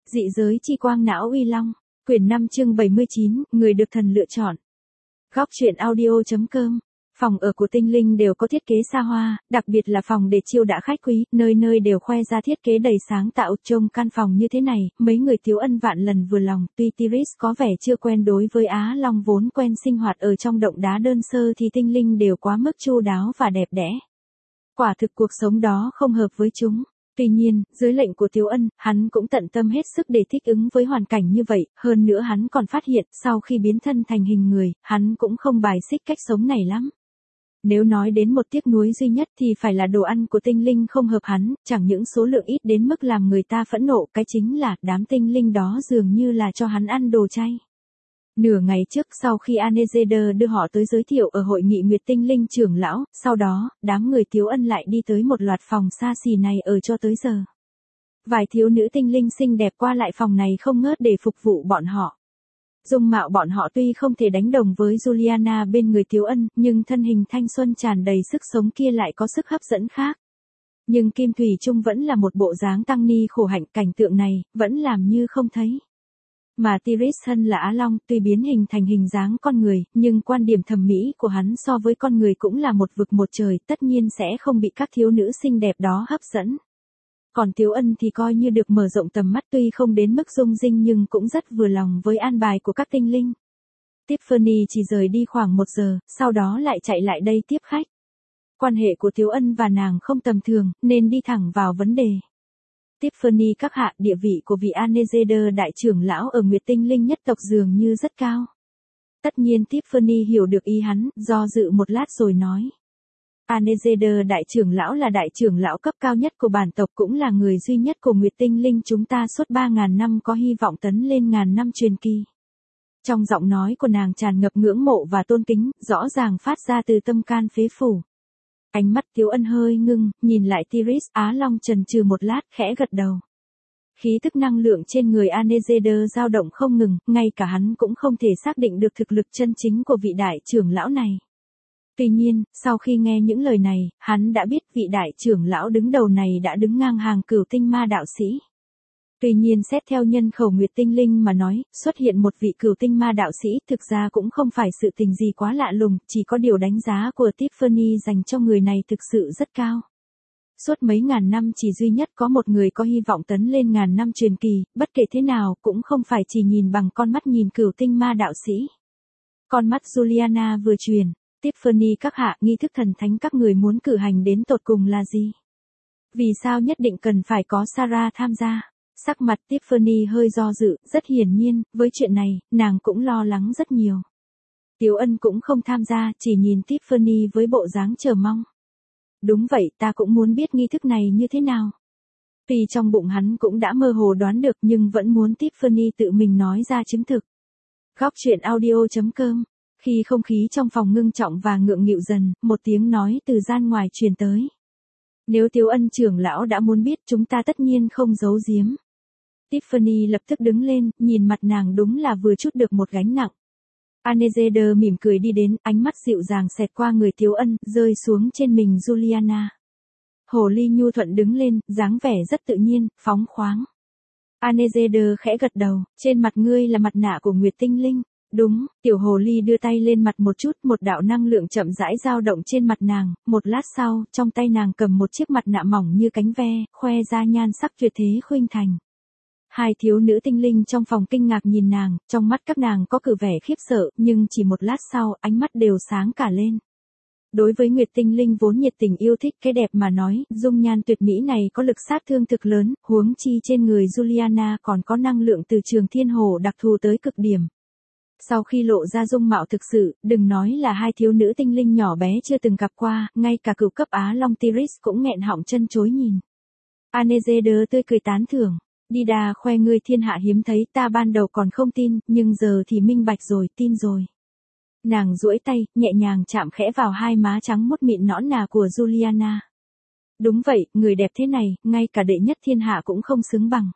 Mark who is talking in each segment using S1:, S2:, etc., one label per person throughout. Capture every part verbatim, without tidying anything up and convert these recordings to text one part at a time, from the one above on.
S1: Dị giới chi quang não uy long, quyển năm chương bảy mươi chín, người được thần lựa chọn. Góc truyện audio.com. Phòng ở của tinh linh đều có thiết kế xa hoa, đặc biệt là phòng để chiêu đãi khách quý, nơi nơi đều khoe ra thiết kế đầy sáng tạo. Trông căn phòng như thế này, mấy người Tiếu Ân vạn lần vừa lòng. Tuy Tiris có vẻ chưa quen đối với Á Long vốn quen sinh hoạt ở trong động đá đơn sơ thì tinh linh đều quá mức chu đáo và đẹp đẽ. Quả thực cuộc sống đó không hợp với chúng. Tuy nhiên, dưới lệnh của Tiếu Ân, hắn cũng tận tâm hết sức để thích ứng với hoàn cảnh như vậy, hơn nữa hắn còn phát hiện, sau khi biến thân thành hình người, hắn cũng không bài xích cách sống này lắm. Nếu nói đến một tiếc nuối duy nhất thì phải là đồ ăn của tinh linh không hợp hắn, chẳng những số lượng ít đến mức làm người ta phẫn nộ, cái chính là đám tinh linh đó dường như là cho hắn ăn đồ chay. Nửa ngày trước sau khi Anezeder đưa họ tới giới thiệu ở hội nghị Nguyệt Tinh Linh trưởng lão, sau đó, đám người Tiếu Ân lại đi tới một loạt phòng xa xỉ này ở cho tới giờ. Vài thiếu nữ tinh linh xinh đẹp qua lại phòng này không ngớt để phục vụ bọn họ. Dung mạo bọn họ tuy không thể đánh đồng với Juliana bên người Tiếu Ân, nhưng thân hình thanh xuân tràn đầy sức sống kia lại có sức hấp dẫn khác. Nhưng Kim Thủy Trung vẫn là một bộ dáng tăng ni khổ hạnh, cảnh tượng này, vẫn làm như không thấy. Mà Tiris thân là Á Long, tuy biến hình thành hình dáng con người, nhưng quan điểm thẩm mỹ của hắn so với con người cũng là một vực một trời, tất nhiên sẽ không bị các thiếu nữ xinh đẹp đó hấp dẫn. Còn Tiếu Ân thì coi như được mở rộng tầm mắt, tuy không đến mức rung rinh nhưng cũng rất vừa lòng với an bài của các tinh linh. Tiffany chỉ rời đi khoảng một giờ, sau đó lại chạy lại đây tiếp khách. Quan hệ của Tiếu Ân và nàng không tầm thường, nên đi thẳng vào vấn đề. Tiffany các hạ, địa vị của vị Anezeder đại trưởng lão ở Nguyệt Tinh Linh nhất tộc dường như rất cao. Tất nhiên Tiffany hiểu được ý hắn, do dự một lát rồi nói. Anezeder đại trưởng lão là đại trưởng lão cấp cao nhất của bản tộc, cũng là người duy nhất của Nguyệt Tinh Linh chúng ta suốt ba ngàn năm có hy vọng tấn lên ngàn năm truyền kỳ. Trong giọng nói của nàng tràn ngập ngưỡng mộ và tôn kính, rõ ràng phát ra từ tâm can phế phủ. Ánh mắt Tiếu Ân hơi ngưng, nhìn lại Tiris. Á Long chần chừ một lát, khẽ gật đầu. Khí thức năng lượng trên người Anezeder dao động không ngừng, ngay cả hắn cũng không thể xác định được thực lực chân chính của vị đại trưởng lão này. Tuy nhiên, sau khi nghe những lời này, hắn đã biết vị đại trưởng lão đứng đầu này đã đứng ngang hàng cửu tinh ma đạo sĩ. Tuy nhiên xét theo nhân khẩu Nguyệt Tinh Linh mà nói, xuất hiện một vị cửu tinh ma đạo sĩ thực ra cũng không phải sự tình gì quá lạ lùng, chỉ có điều đánh giá của Tiffany dành cho người này thực sự rất cao. Suốt mấy ngàn năm chỉ duy nhất có một người có hy vọng tấn lên ngàn năm truyền kỳ, bất kể thế nào cũng không phải chỉ nhìn bằng con mắt nhìn cửu tinh ma đạo sĩ. Con mắt Juliana vừa truyền, Tiffany các hạ, nghi thức thần thánh các người muốn cử hành đến tột cùng là gì? Vì sao nhất định cần phải có Sarah tham gia? Sắc mặt Tiffany hơi do dự, rất hiển nhiên, với chuyện này, nàng cũng lo lắng rất nhiều. Tiếu Ân cũng không tham gia, chỉ nhìn Tiffany với bộ dáng chờ mong. Đúng vậy, ta cũng muốn biết nghi thức này như thế nào. Tuy trong bụng hắn cũng đã mơ hồ đoán được nhưng vẫn muốn Tiffany tự mình nói ra chứng thực. Góc truyện audio.com. Khi không khí trong phòng ngưng trọng và ngượng nghịu dần, một tiếng nói từ gian ngoài truyền tới. Nếu Tiếu Ân trưởng lão đã muốn biết chúng ta tất nhiên không giấu giếm. Tiffany lập tức đứng lên, nhìn mặt nàng đúng là vừa chút được một gánh nặng. Anezeder mỉm cười đi đến, ánh mắt dịu dàng xẹt qua người Tiếu Ân, rơi xuống trên mình Juliana. Hồ ly nhu thuận đứng lên, dáng vẻ rất tự nhiên, phóng khoáng. Anezeder khẽ gật đầu, trên mặt ngươi là mặt nạ của Nguyệt Tinh Linh. Đúng, tiểu hồ ly đưa tay lên mặt một chút, một đạo năng lượng chậm rãi dao động trên mặt nàng, một lát sau, trong tay nàng cầm một chiếc mặt nạ mỏng như cánh ve, khoe ra nhan sắc tuyệt thế khuynh thành. Hai thiếu nữ tinh linh trong phòng kinh ngạc nhìn nàng, trong mắt các nàng có cử vẻ khiếp sợ, nhưng chỉ một lát sau, ánh mắt đều sáng cả lên. Đối với Nguyệt Tinh Linh vốn nhiệt tình yêu thích cái đẹp mà nói, dung nhan tuyệt mỹ này có lực sát thương thực lớn, huống chi trên người Juliana còn có năng lượng từ trường thiên hồ đặc thù tới cực điểm. Sau khi lộ ra dung mạo thực sự, đừng nói là hai thiếu nữ tinh linh nhỏ bé chưa từng gặp qua, ngay cả cửu cấp Á Long Tiris cũng nghẹn họng chân chối nhìn. Anezeder tươi cười tán thưởng. Đi đà khoe ngươi thiên hạ hiếm thấy, ta ban đầu còn không tin, nhưng giờ thì minh bạch rồi, tin rồi. Nàng duỗi tay, nhẹ nhàng chạm khẽ vào hai má trắng mốt mịn nõn nà của Juliana. Đúng vậy, người đẹp thế này, ngay cả đệ nhất thiên hạ cũng không xứng bằng.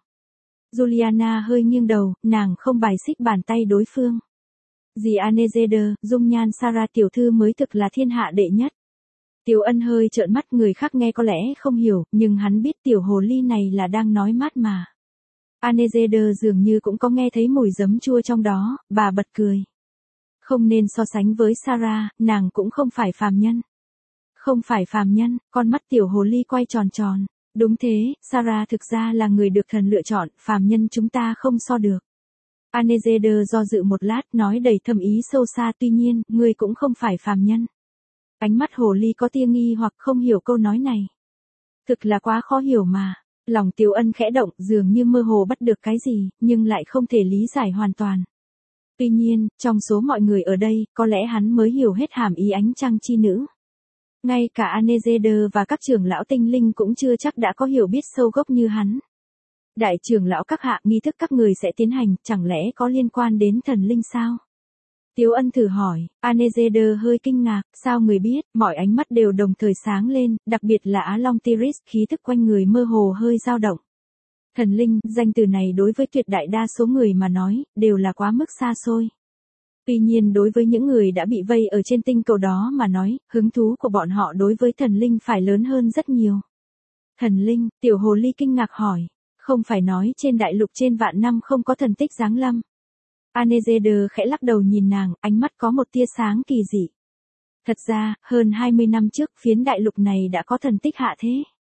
S1: Juliana hơi nghiêng đầu, nàng không bài xích bàn tay đối phương. Dì Anezeder, dung nhan Sarah tiểu thư mới thực là thiên hạ đệ nhất. Tiếu Ân hơi trợn mắt, người khác nghe có lẽ không hiểu, nhưng hắn biết tiểu hồ ly này là đang nói mát mà. Anezeder dường như cũng có nghe thấy mùi giấm chua trong đó, bà bật cười. Không nên so sánh với Sarah, nàng cũng không phải phàm nhân. Không phải phàm nhân, con mắt tiểu hồ ly quay tròn tròn. Đúng thế, Sarah thực ra là người được thần lựa chọn, phàm nhân chúng ta không so được. Anezeder do dự một lát nói đầy thâm ý sâu xa, tuy nhiên, ngươi cũng không phải phàm nhân. Ánh mắt hồ ly có tia nghi hoặc không hiểu câu nói này. Thực là quá khó hiểu mà. Lòng Tiếu Ân khẽ động, dường như mơ hồ bắt được cái gì, nhưng lại không thể lý giải hoàn toàn. Tuy nhiên, trong số mọi người ở đây, có lẽ hắn mới hiểu hết hàm ý ánh trăng chi nữ. Ngay cả Anezeder và các trưởng lão tinh linh cũng chưa chắc đã có hiểu biết sâu gốc như hắn. Đại trưởng lão các hạ, nghi thức các người sẽ tiến hành, chẳng lẽ có liên quan đến thần linh sao? Tiếu Ân thử hỏi, Anezeder hơi kinh ngạc, sao người biết, mọi ánh mắt đều đồng thời sáng lên, đặc biệt là Á Long Tiris, khí thức quanh người mơ hồ hơi dao động. Thần linh, danh từ này đối với tuyệt đại đa số người mà nói, đều là quá mức xa xôi. Tuy nhiên đối với những người đã bị vây ở trên tinh cầu đó mà nói, hứng thú của bọn họ đối với thần linh phải lớn hơn rất nhiều. Thần linh, tiểu hồ ly kinh ngạc hỏi, không phải nói trên đại lục trên vạn năm không có thần tích giáng lâm. Anezeder khẽ lắc đầu nhìn nàng, ánh mắt có một tia sáng kỳ dị. Thật ra, hơn hai mươi năm trước, phiến đại lục này đã có thần tích hạ thế.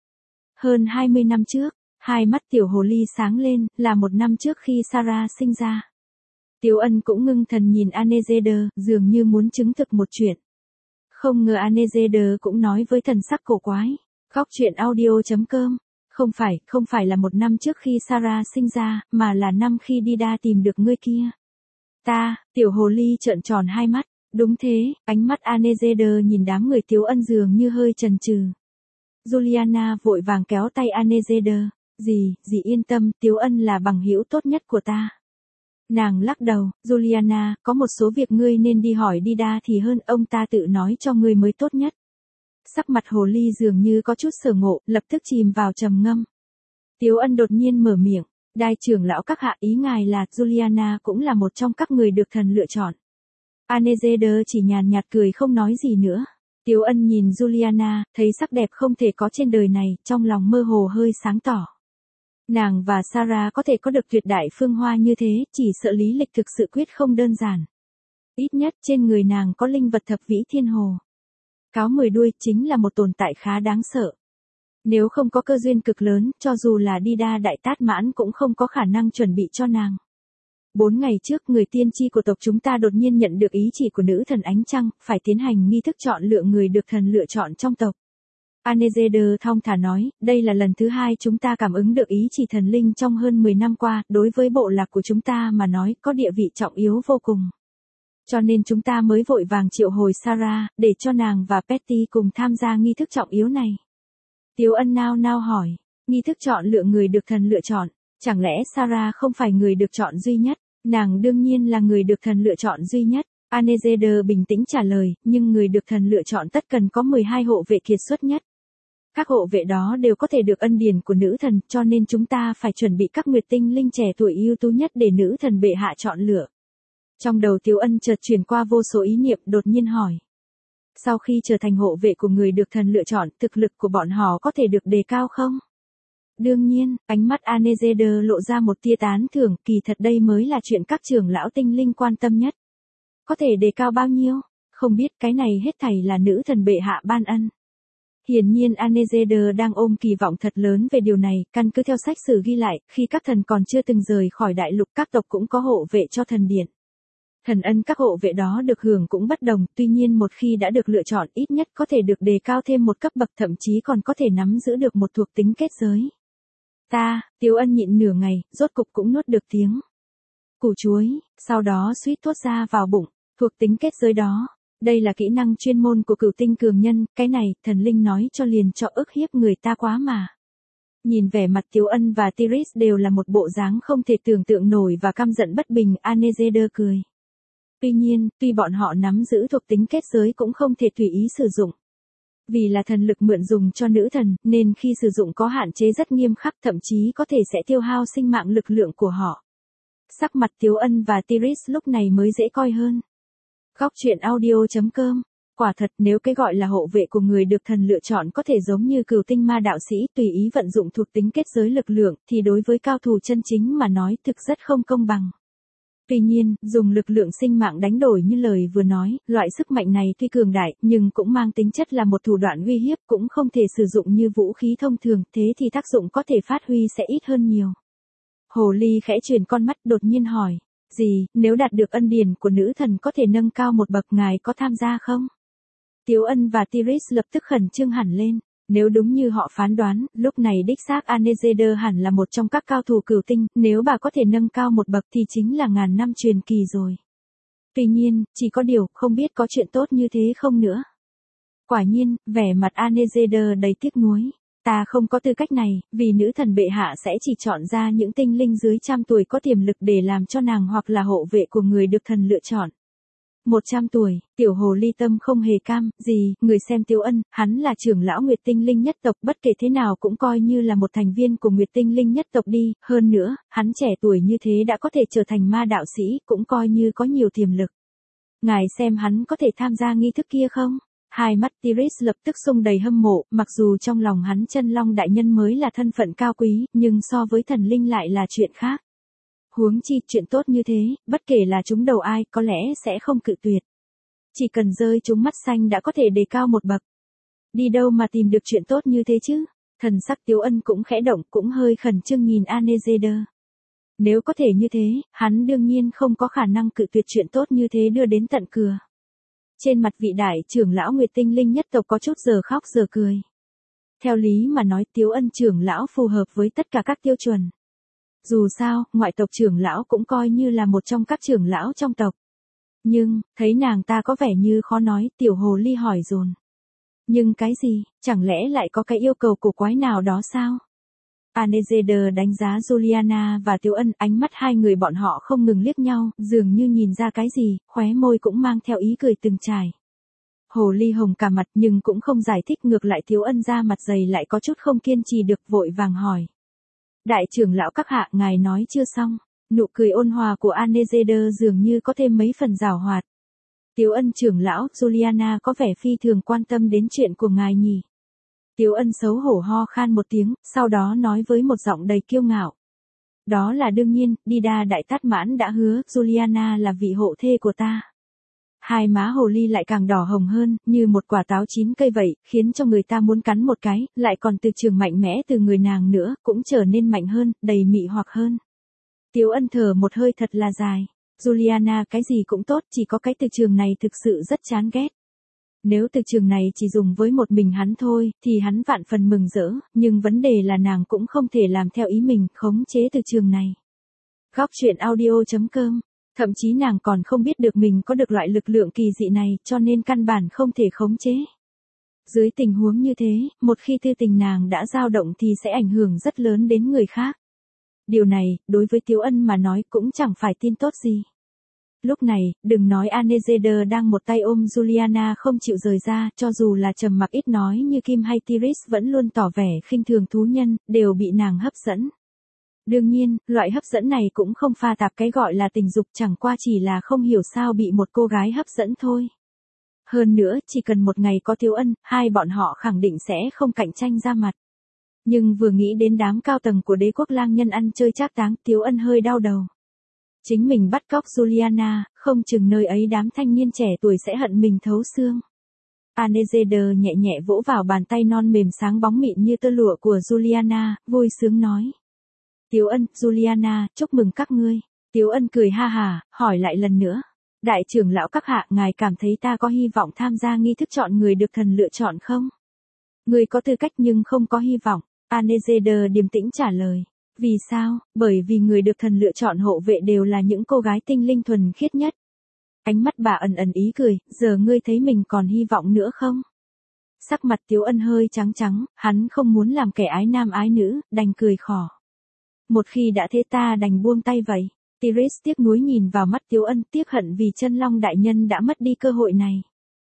S1: Hơn hai mươi năm trước, hai mắt tiểu hồ ly sáng lên, là một năm trước khi Sarah sinh ra. Tiếu Ân cũng ngưng thần nhìn Anezeder, dường như muốn chứng thực một chuyện. Không ngờ Anezeder cũng nói với thần sắc cổ quái. Góc truyện audio chấm com. Không phải, không phải là một năm trước khi Sarah sinh ra, mà là năm khi Dida tìm được ngươi kia. Ta, tiểu hồ ly trợn tròn hai mắt. Đúng thế, ánh mắt Anezeder nhìn đám người Tiếu Ân dường như hơi chần chừ. Juliana vội vàng kéo tay Anezeder. Dì, dì yên tâm, Tiếu Ân là bằng hữu tốt nhất của ta. Nàng lắc đầu, Juliana, có một số việc ngươi nên đi hỏi Dida thì hơn, ông ta tự nói cho ngươi mới tốt nhất. Sắc mặt hồ ly dường như có chút sở ngộ, lập tức chìm vào trầm ngâm. Tiếu Ân đột nhiên mở miệng, đại trưởng lão các hạ, ý ngài là Juliana cũng là một trong các người được thần lựa chọn. Anezeder chỉ nhàn nhạt cười không nói gì nữa. Tiếu Ân nhìn Juliana, thấy sắc đẹp không thể có trên đời này, trong lòng mơ hồ hơi sáng tỏ. Nàng và Sarah có thể có được tuyệt đại phương hoa như thế, chỉ sợ lý lịch thực sự quyết không đơn giản. Ít nhất trên người nàng có linh vật thập vĩ thiên hồ. Cáo mười đuôi chính là một tồn tại khá đáng sợ. Nếu không có cơ duyên cực lớn, cho dù là Dida đại tát mãn cũng không có khả năng chuẩn bị cho nàng. Bốn ngày trước, người tiên tri của tộc chúng ta đột nhiên nhận được ý chỉ của nữ thần ánh trăng, phải tiến hành nghi thức chọn lựa người được thần lựa chọn trong tộc. Anezeder thong thả nói, đây là lần thứ hai chúng ta cảm ứng được ý chỉ thần linh trong hơn mười năm qua, đối với bộ lạc của chúng ta mà nói, có địa vị trọng yếu vô cùng. Cho nên chúng ta mới vội vàng triệu hồi Sarah, để cho nàng và Petty cùng tham gia nghi thức trọng yếu này. Tiếu Ân nao nao hỏi, nghi thức chọn lựa người được thần lựa chọn, chẳng lẽ Sarah không phải người được chọn duy nhất? Nàng đương nhiên là người được thần lựa chọn duy nhất. Anezeder bình tĩnh trả lời, nhưng người được thần lựa chọn tất cần có mười hai hộ vệ kiệt xuất nhất. Các hộ vệ đó đều có thể được ân điển của nữ thần, cho nên chúng ta phải chuẩn bị các nguyệt tinh linh trẻ tuổi ưu tú nhất để nữ thần bệ hạ chọn lựa. Trong đầu Tiếu Ân chợt chuyển qua vô số ý niệm, đột nhiên hỏi. Sau khi trở thành hộ vệ của người được thần lựa chọn, thực lực của bọn họ có thể được đề cao không? Đương nhiên, ánh mắt Anezeder lộ ra một tia tán thưởng, kỳ thật đây mới là chuyện các trưởng lão tinh linh quan tâm nhất. Có thể đề cao bao nhiêu? Không biết, cái này hết thảy là nữ thần bệ hạ ban ân. Hiển nhiên Anezeder đang ôm kỳ vọng thật lớn về điều này, căn cứ theo sách sử ghi lại, khi các thần còn chưa từng rời khỏi đại lục, các tộc cũng có hộ vệ cho thần điện. Thần ân các hộ vệ đó được hưởng cũng bất đồng, tuy nhiên một khi đã được lựa chọn, ít nhất có thể được đề cao thêm một cấp bậc, thậm chí còn có thể nắm giữ được một thuộc tính kết giới. Ta, Tiếu Ân nhịn nửa ngày, rốt cục cũng nuốt được tiếng củ chuối, sau đó suýt thốt ra vào bụng, thuộc tính kết giới đó. Đây là kỹ năng chuyên môn của cửu tinh cường nhân, cái này, thần linh nói cho liền cho ức hiếp người ta quá mà. Nhìn vẻ mặt Tiếu Ân và Tiris đều là một bộ dáng không thể tưởng tượng nổi và căm giận bất bình, Anezeder cười. Tuy nhiên, tuy bọn họ nắm giữ thuộc tính kết giới cũng không thể tùy ý sử dụng. Vì là thần lực mượn dùng cho nữ thần, nên khi sử dụng có hạn chế rất nghiêm khắc, thậm chí có thể sẽ tiêu hao sinh mạng lực lượng của họ. Sắc mặt Tiếu Ân và Tiris lúc này mới dễ coi hơn. Góc truyện audio chấm com Quả thật, nếu cái gọi là hộ vệ của người được thần lựa chọn có thể giống như cửu tinh ma đạo sĩ tùy ý vận dụng thuộc tính kết giới lực lượng, thì đối với cao thủ chân chính mà nói thực rất không công bằng. Tuy nhiên, dùng lực lượng sinh mạng đánh đổi như lời vừa nói, loại sức mạnh này tuy cường đại, nhưng cũng mang tính chất là một thủ đoạn uy hiếp, cũng không thể sử dụng như vũ khí thông thường, thế thì tác dụng có thể phát huy sẽ ít hơn nhiều. Hồ ly khẽ chuyển con mắt đột nhiên hỏi, gì, nếu đạt được ân điển của nữ thần có thể nâng cao một bậc, ngài có tham gia không? Tiếu Ân và Tiris lập tức khẩn trương hẳn lên. Nếu đúng như họ phán đoán, lúc này đích xác Anezeder hẳn là một trong các cao thủ cửu tinh, nếu bà có thể nâng cao một bậc thì chính là ngàn năm truyền kỳ rồi. Tuy nhiên, chỉ có điều, không biết có chuyện tốt như thế không nữa. Quả nhiên, vẻ mặt Anezeder đầy tiếc nuối. Ta không có tư cách này, vì nữ thần bệ hạ sẽ chỉ chọn ra những tinh linh dưới trăm tuổi có tiềm lực để làm cho nàng hoặc là hộ vệ của người được thần lựa chọn. Một trăm tuổi, tiểu hồ ly tâm không hề cam, gì, người xem Tiếu Ân, hắn là trưởng lão Nguyệt Tinh Linh nhất tộc, bất kể thế nào cũng coi như là một thành viên của Nguyệt Tinh Linh nhất tộc đi, hơn nữa, hắn trẻ tuổi như thế đã có thể trở thành ma đạo sĩ, cũng coi như có nhiều tiềm lực. Ngài xem hắn có thể tham gia nghi thức kia không? Hai mắt Tiris lập tức sung đầy hâm mộ, mặc dù trong lòng hắn chân long đại nhân mới là thân phận cao quý, nhưng so với thần linh lại là chuyện khác. Huống chi, chuyện tốt như thế, bất kể là chúng đầu ai, có lẽ sẽ không cự tuyệt. Chỉ cần rơi chúng mắt xanh đã có thể đề cao một bậc. Đi đâu mà tìm được chuyện tốt như thế chứ? Thần sắc Tiếu Ân cũng khẽ động, cũng hơi khẩn trương nhìn Anezeder. Nếu có thể như thế, hắn đương nhiên không có khả năng cự tuyệt chuyện tốt như thế đưa đến tận cửa. Trên mặt vị đại trưởng lão Nguyệt Tinh Linh nhất tộc có chút giờ khóc giờ cười. Theo lý mà nói, Tiếu Ân trưởng lão phù hợp với tất cả các tiêu chuẩn. Dù sao, ngoại tộc trưởng lão cũng coi như là một trong các trưởng lão trong tộc. Nhưng, thấy nàng ta có vẻ như khó nói, tiểu hồ ly hỏi dồn. Nhưng cái gì, chẳng lẽ lại có cái yêu cầu cổ quái nào đó sao? Anezeder đánh giá Juliana và Tiếu Ân, ánh mắt hai người bọn họ không ngừng liếc nhau, dường như nhìn ra cái gì, khóe môi cũng mang theo ý cười từng trải. Hồ ly hồng cả mặt nhưng cũng không giải thích, ngược lại Tiếu Ân ra mặt dày lại có chút không kiên trì được, vội vàng hỏi. Đại trưởng lão các hạ, ngài nói chưa xong. Nụ cười ôn hòa của Anezeder dường như có thêm mấy phần giảo hoạt. Tiếu Ân trưởng lão, Juliana có vẻ phi thường quan tâm đến chuyện của ngài nhỉ. Tiếu Ân xấu hổ ho khan một tiếng, sau đó nói với một giọng đầy kiêu ngạo. Đó là đương nhiên, Dida đại tát mãn đã hứa, Juliana là vị hộ thê của ta. Hai má hồ ly lại càng đỏ hồng hơn, như một quả táo chín cây vậy, khiến cho người ta muốn cắn một cái, lại còn từ trường mạnh mẽ từ người nàng nữa, cũng trở nên mạnh hơn, đầy mị hoặc hơn. Tiếu Ân thở một hơi thật là dài. Juliana cái gì cũng tốt, chỉ có cái từ trường này thực sự rất chán ghét. Nếu từ trường này chỉ dùng với một mình hắn thôi, thì hắn vạn phần mừng rỡ, nhưng vấn đề là nàng cũng không thể làm theo ý mình, khống chế từ trường này. Góc truyện audio chấm com. Thậm chí nàng còn không biết được mình có được loại lực lượng kỳ dị này, cho nên căn bản không thể khống chế. Dưới tình huống như thế, một khi tư tình nàng đã dao động thì sẽ ảnh hưởng rất lớn đến người khác. Điều này, đối với Tiếu Ân mà nói cũng chẳng phải tin tốt gì. Lúc này, đừng nói Anezeder đang một tay ôm Juliana không chịu rời ra, cho dù là trầm mặc ít nói như Kim hay Tiris vẫn luôn tỏ vẻ khinh thường thú nhân, đều bị nàng hấp dẫn. Đương nhiên, loại hấp dẫn này cũng không pha tạp cái gọi là tình dục, chẳng qua chỉ là không hiểu sao bị một cô gái hấp dẫn thôi. Hơn nữa, chỉ cần một ngày có Tiếu Ân, hai bọn họ khẳng định sẽ không cạnh tranh ra mặt. Nhưng vừa nghĩ đến đám cao tầng của đế quốc lang nhân ăn chơi trác táng, Tiếu Ân hơi đau đầu. Chính mình bắt cóc Juliana, không chừng nơi ấy đám thanh niên trẻ tuổi sẽ hận mình thấu xương. Anezeder nhẹ nhẹ vỗ vào bàn tay non mềm sáng bóng mịn như tơ lụa của Juliana, vui sướng nói. Tiếu Ân, Juliana, chúc mừng các ngươi. Tiếu Ân cười ha hà, hỏi lại lần nữa. Đại trưởng lão các hạ, ngài cảm thấy ta có hy vọng tham gia nghi thức chọn người được thần lựa chọn không? Người có tư cách nhưng không có hy vọng. Anezeder điềm tĩnh trả lời. Vì sao? Bởi vì người được thần lựa chọn hộ vệ đều là những cô gái tinh linh thuần khiết nhất. Ánh mắt bà ẩn ẩn ý cười, giờ ngươi thấy mình còn hy vọng nữa không? Sắc mặt Tiếu Ân hơi trắng trắng, hắn không muốn làm kẻ ái nam ái nữ, đành cười khỏ. Một khi đã thế ta đành buông tay vậy. Tiris tiếc nuối nhìn vào mắt Tiếu Ân, tiếc hận vì chân long đại nhân đã mất đi cơ hội này.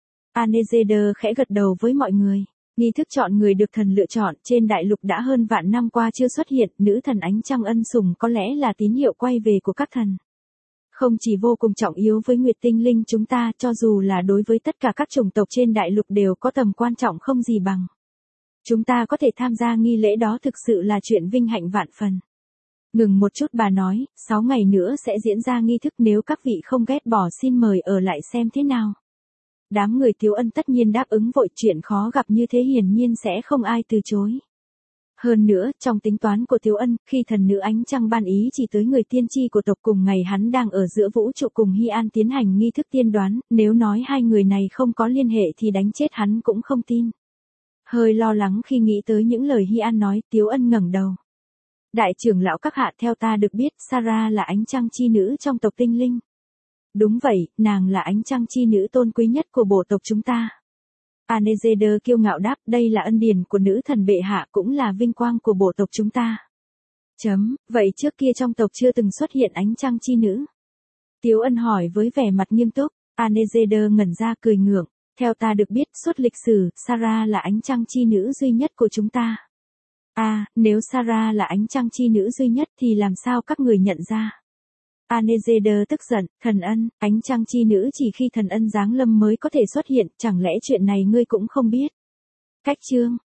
S1: Anezeder khẽ gật đầu với mọi người. Nghi thức chọn người được thần lựa chọn trên đại lục đã hơn vạn năm qua chưa xuất hiện, nữ thần ánh trăng ân sủng có lẽ là tín hiệu quay về của các thần. Không chỉ vô cùng trọng yếu với Nguyệt tinh linh chúng ta, cho dù là đối với tất cả các chủng tộc trên đại lục đều có tầm quan trọng không gì bằng. Chúng ta có thể tham gia nghi lễ đó thực sự là chuyện vinh hạnh vạn phần. Ngừng một chút bà nói, sáu ngày nữa sẽ diễn ra nghi thức, nếu các vị không ghét bỏ xin mời ở lại xem thế nào. Đám người Tiếu Ân tất nhiên đáp ứng vội, chuyện khó gặp như thế hiển nhiên sẽ không ai từ chối. Hơn nữa, trong tính toán của Tiếu Ân, khi thần nữ ánh trăng ban ý chỉ tới người tiên tri của tộc cùng ngày hắn đang ở giữa vũ trụ cùng Hy An tiến hành nghi thức tiên đoán, nếu nói hai người này không có liên hệ thì đánh chết hắn cũng không tin. Hơi lo lắng khi nghĩ tới những lời Hy An nói, Tiếu Ân ngẩng đầu. Đại trưởng lão các hạ, theo ta được biết, Sarah là ánh trăng chi nữ trong tộc tinh linh. Đúng vậy, nàng là ánh trăng chi nữ tôn quý nhất của bộ tộc chúng ta. Anezeder kiêu ngạo đáp, đây là ân điển của nữ thần bệ hạ, cũng là vinh quang của bộ tộc chúng ta. Chấm, vậy trước kia trong tộc chưa từng xuất hiện ánh trăng chi nữ? Tiếu Ân hỏi với vẻ mặt nghiêm túc. Anezeder ngẩn ra cười ngượng. Theo ta được biết, suốt lịch sử, Sarah là ánh trăng chi nữ duy nhất của chúng ta. À, nếu Sarah là ánh trăng chi nữ duy nhất thì làm sao các người nhận ra? Anezeder tức giận, thần ân, ánh trăng chi nữ chỉ khi thần ân giáng lâm mới có thể xuất hiện, chẳng lẽ chuyện này ngươi cũng không biết? Cách chương,